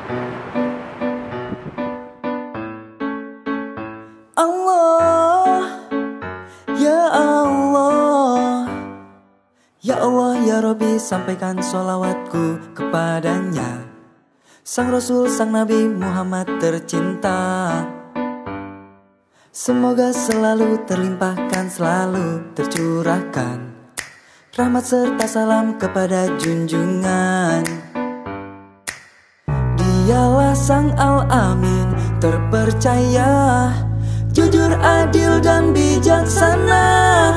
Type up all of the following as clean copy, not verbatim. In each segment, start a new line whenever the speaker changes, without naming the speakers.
Allah, ya Allah, ya Allah, ya Rabbi, sampaikan sholawatku kepadanya, Sang Rasul, Sang Nabi Muhammad tercinta. Semoga selalu terlimpahkan, selalu tercurahkan rahmat serta salam kepada junjungan. Dialah Sang Al-Amin, terpercaya, jujur, adil, dan bijaksana,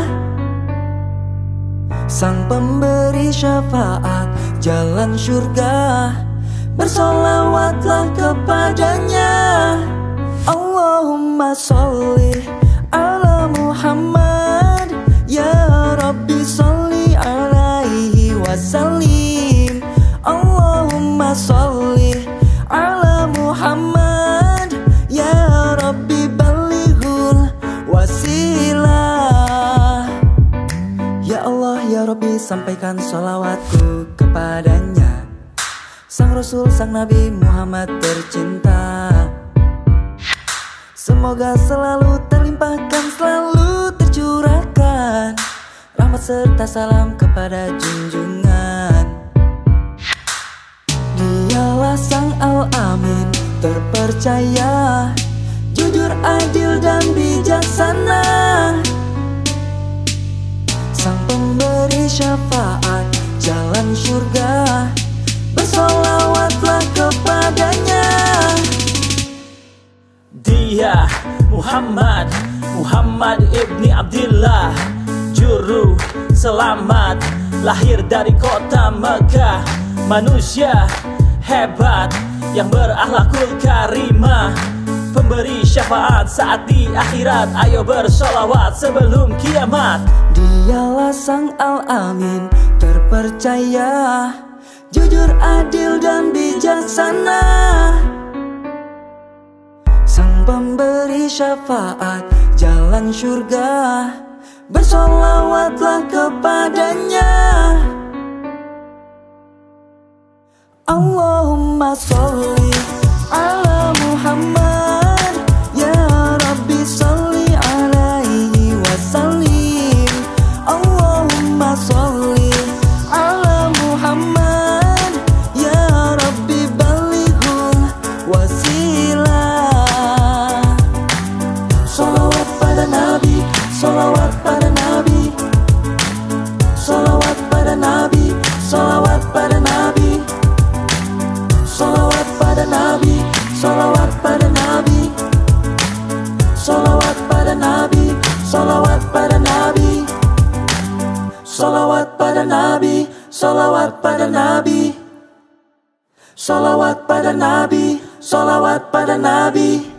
Sang pemberi syafaat, jalan surga, bersolawatlah kepadanya. Allahumma sholli ala Muhammad, ya Rabbi sholli alaihi wasallim. Allahumma sholli ala Muhammad, ya Rabbi balighul wasilah. Ya Allah, ya Rabbi, sampaikan sholawatku kepadanya, Sang Rasul, Sang Nabi Muhammad tercinta. Semoga selalu terlimpahkan, selalu tercurahkan rahmat serta salam kepada junjungan. Dialah Sang Al-Amin, terpercaya, jujur, adil, dan bijaksana, Sang pemberi syafaat, jalan surga, bersolawatlah kepadanya.
Dia Muhammad ibni Abdillah, juru selamat, lahir dari kota Mekah. Manusia hebat yang berakhlakul karimah, pemberi syafaat saat di akhirat. Ayo bersolawat sebelum kiamat.
Dialah Sang Al-Amin, terpercaya, jujur, adil, dan bijaksana, Sang pemberi syafaat, jalan surga, bersolawatlah kepadanya. Allahumma sholli ala Muhammad, ya Rabbi sholli alaihi wasallim. Allahumma sholli ala Muhammad, ya Rabbi balighul wasilah. Sholawat pada Nabi, sholawat pada Nabi, sholawat pada Nabi, sholawat pada Nabi, sholawat pada Nabi, sholawat pada Nabi, sholawat pada Nabi, sholawat pada Nabi, sholawat pada Nabi, sholawat pada Nabi, sholawat pada Nabi, sholawat pada Nabi.